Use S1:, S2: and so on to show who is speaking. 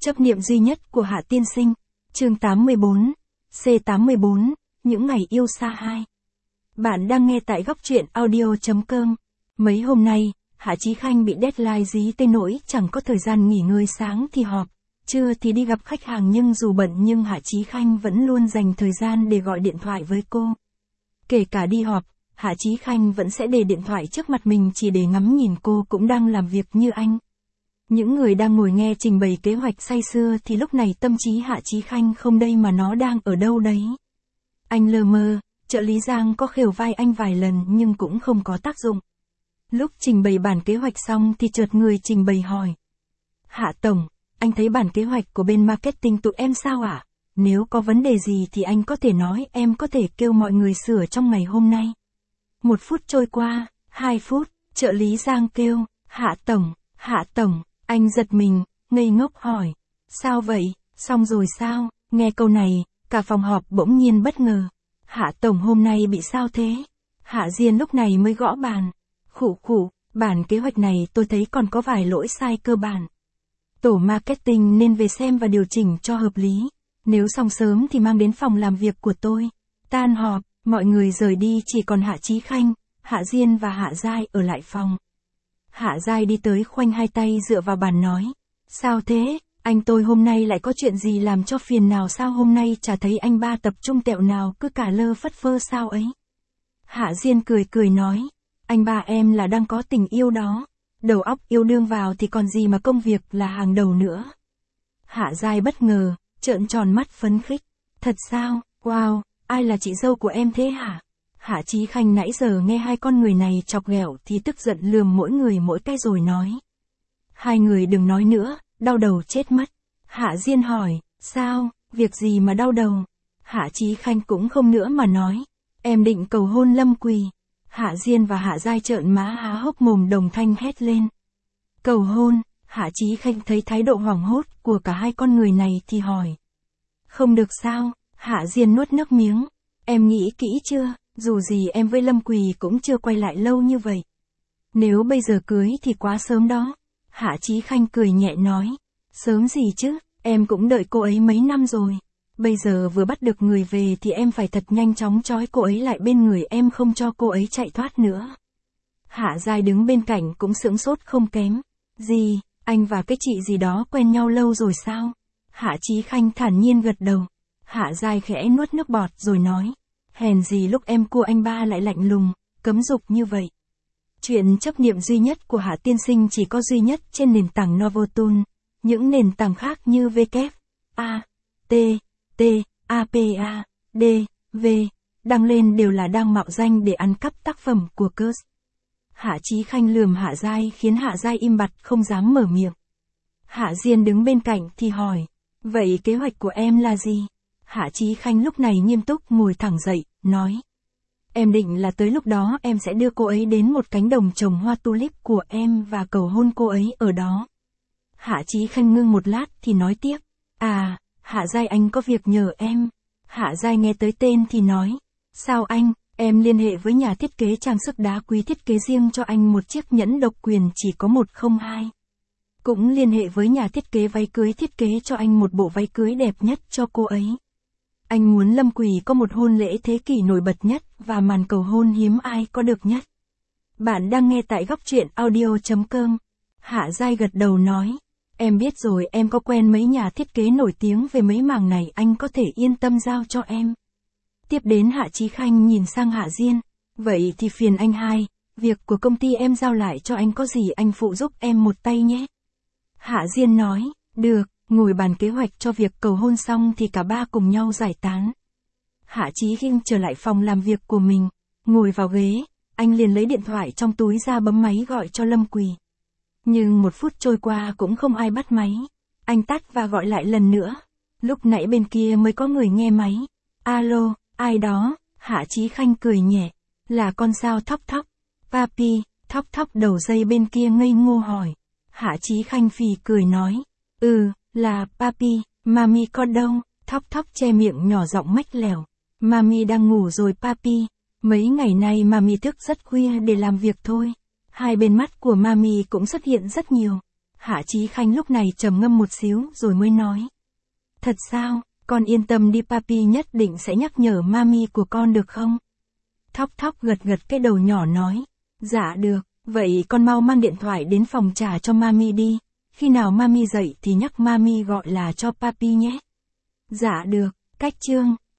S1: Chấp niệm duy nhất của Hạ Tiên Sinh. Chương 84. C84. Những ngày yêu xa 2. Bạn đang nghe tại góc truyện audio.com. Mấy hôm nay, Hạ Chí Khanh bị deadline dí tới nỗi chẳng có thời gian nghỉ ngơi, sáng thì họp, trưa thì đi gặp khách hàng, nhưng dù bận nhưng Hạ Chí Khanh vẫn luôn dành thời gian để gọi điện thoại với cô. Kể cả đi họp, Hạ Chí Khanh vẫn sẽ để điện thoại trước mặt mình chỉ để ngắm nhìn cô cũng đang làm việc như anh. Những người đang ngồi nghe trình bày kế hoạch say sưa thì lúc này tâm trí Hạ Chí Khanh không đây mà nó đang ở đâu đấy. Anh lơ mơ, trợ lý Giang có khều vai anh vài lần nhưng cũng không có tác dụng. Lúc trình bày bản kế hoạch xong thì chợt người trình bày hỏi. Hạ Tổng, anh thấy bản kế hoạch của bên marketing tụi em sao ạ? Nếu có vấn đề gì thì anh có thể nói, em có thể kêu mọi người sửa trong ngày hôm nay. 1 phút trôi qua, 2 phút, trợ lý Giang kêu, Hạ Tổng, anh giật mình, ngây ngốc hỏi. Sao vậy, xong rồi sao? Nghe câu này, cả phòng họp bỗng nhiên bất ngờ. Hạ Tổng hôm nay bị sao thế? Hạ Diên lúc này mới gõ bàn. Khụ, bản kế hoạch này tôi thấy còn có vài lỗi sai cơ bản. Tổ marketing nên về xem và điều chỉnh cho hợp lý. Nếu xong sớm thì mang đến phòng làm việc của tôi. Tan họp, mọi người rời đi, chỉ còn Hạ Chí Khanh, Hạ Diên và Hạ Giai ở lại phòng. Hạ Giai đi tới khoanh hai tay dựa vào bàn nói. Sao thế, anh tôi hôm nay lại có chuyện gì làm cho phiền nào sao, hôm nay chả thấy anh ba tập trung tẹo nào, cứ cả lơ phất phơ sao ấy. Hạ Diên cười nói. Anh ba em là đang có tình yêu đó. Đầu óc yêu đương vào thì còn gì mà công việc là hàng đầu nữa. Hạ Giai bất ngờ, trợn tròn mắt phấn khích. Thật sao, wow, ai là chị dâu của em thế hả? Hạ Chí Khanh nãy giờ nghe hai con người này chọc ghẹo thì tức giận lườm mỗi người mỗi cái rồi nói. Hai người đừng nói nữa, đau đầu chết mất. Hạ Diên hỏi, sao, việc gì mà đau đầu? Hạ Chí Khanh cũng không nữa mà nói. Em định cầu hôn Lâm Quỳ. Hạ Diên và Hạ Giai trợn má há hốc mồm đồng thanh hét lên. Cầu hôn, Hạ Chí Khanh thấy thái độ hoảng hốt của cả hai con người này thì hỏi. Không được sao? Hạ Diên nuốt nước miếng. Em nghĩ kỹ chưa? Dù gì em với Lâm Quỳ cũng chưa quay lại lâu như vậy. Nếu bây giờ cưới thì quá sớm đó. Hạ Chí Khanh cười nhẹ nói. Sớm gì chứ, em cũng đợi cô ấy mấy năm rồi. Bây giờ vừa bắt được người về thì em phải thật nhanh chóng trói cô ấy lại bên người em, không cho cô ấy chạy thoát nữa. Hạ Giai đứng bên cạnh cũng sững sốt không kém. Gì, anh và cái chị gì đó quen nhau lâu rồi sao? Hạ Chí Khanh thản nhiên gật đầu. Hạ Giai khẽ nuốt nước bọt rồi nói. Hèn gì lúc em cua anh ba lại lạnh lùng, cấm dục như vậy. Chuyện chấp niệm duy nhất của Hạ Tiên Sinh chỉ có duy nhất trên nền tảng Novotool. Những nền tảng khác như W, A, T, T, A, P, A, D, V, đăng lên đều là đang mạo danh để ăn cắp tác phẩm của Curse. Hạ Chí Khanh lườm Hạ Giai khiến Hạ Giai im bặt không dám mở miệng. Hạ Diên đứng bên cạnh thì hỏi. Vậy kế hoạch của em là gì? Hạ Chí Khanh lúc này nghiêm túc ngồi thẳng dậy, nói. Em định là tới lúc đó em sẽ đưa cô ấy đến một cánh đồng trồng hoa tulip của em và cầu hôn cô ấy ở đó. Hạ Chí Khanh ngưng một lát thì nói tiếp. À, Hạ Giai anh có việc nhờ em. Hạ Giai nghe tới tên thì nói. Sao anh, em liên hệ với nhà thiết kế trang sức đá quý thiết kế riêng cho anh một chiếc nhẫn độc quyền chỉ có 102. Cũng liên hệ với nhà thiết kế váy cưới thiết kế cho anh một bộ váy cưới đẹp nhất cho cô ấy. Anh muốn Lâm Quỳ có một hôn lễ thế kỷ nổi bật nhất và màn cầu hôn hiếm ai có được nhất. Bạn đang nghe tại góc truyện audio.com. Hạ Giai gật đầu nói. Em biết rồi, em có quen mấy nhà thiết kế nổi tiếng về mấy mảng này, anh có thể yên tâm giao cho em. Tiếp đến Hạ Chí Khanh nhìn sang Hạ Diên. Vậy thì phiền anh hai, việc của công ty em giao lại cho anh, có gì anh phụ giúp em một tay nhé. Hạ Diên nói, được. Ngồi bàn kế hoạch cho việc cầu hôn xong thì cả ba cùng nhau giải tán. Hạ Chí Khanh trở lại phòng làm việc của mình, ngồi vào ghế, anh liền lấy điện thoại trong túi ra bấm máy gọi cho Lâm Quỳ. Nhưng 1 phút trôi qua cũng không ai bắt máy. Anh tắt và gọi lại lần nữa. Lúc nãy bên kia mới có người nghe máy. Alo, ai đó? Hạ Chí Khanh cười nhẹ. Là con sao Thóc Thóc. Papi, Thóc Thóc đầu dây bên kia ngây ngô hỏi. Hạ Chí Khanh phì cười nói. Là Papi, Mami con đâu? Thóc Thóc che miệng nhỏ giọng mách lèo. Mami đang ngủ rồi Papi. Mấy ngày nay Mami thức rất khuya để làm việc thôi. Hai bên mắt của Mami cũng xuất hiện rất nhiều. Hạ Chí Khanh lúc này trầm ngâm một xíu rồi mới nói. Thật sao, con yên tâm đi, papi nhất định sẽ nhắc nhở mami của con được không? Thóc Thóc gật gật cái đầu nhỏ nói. Dạ được, vậy con mau mang điện thoại đến phòng trà cho mami đi. Khi nào mami dậy thì nhắc mami gọi là cho papi nhé. Dạ được, cách chương.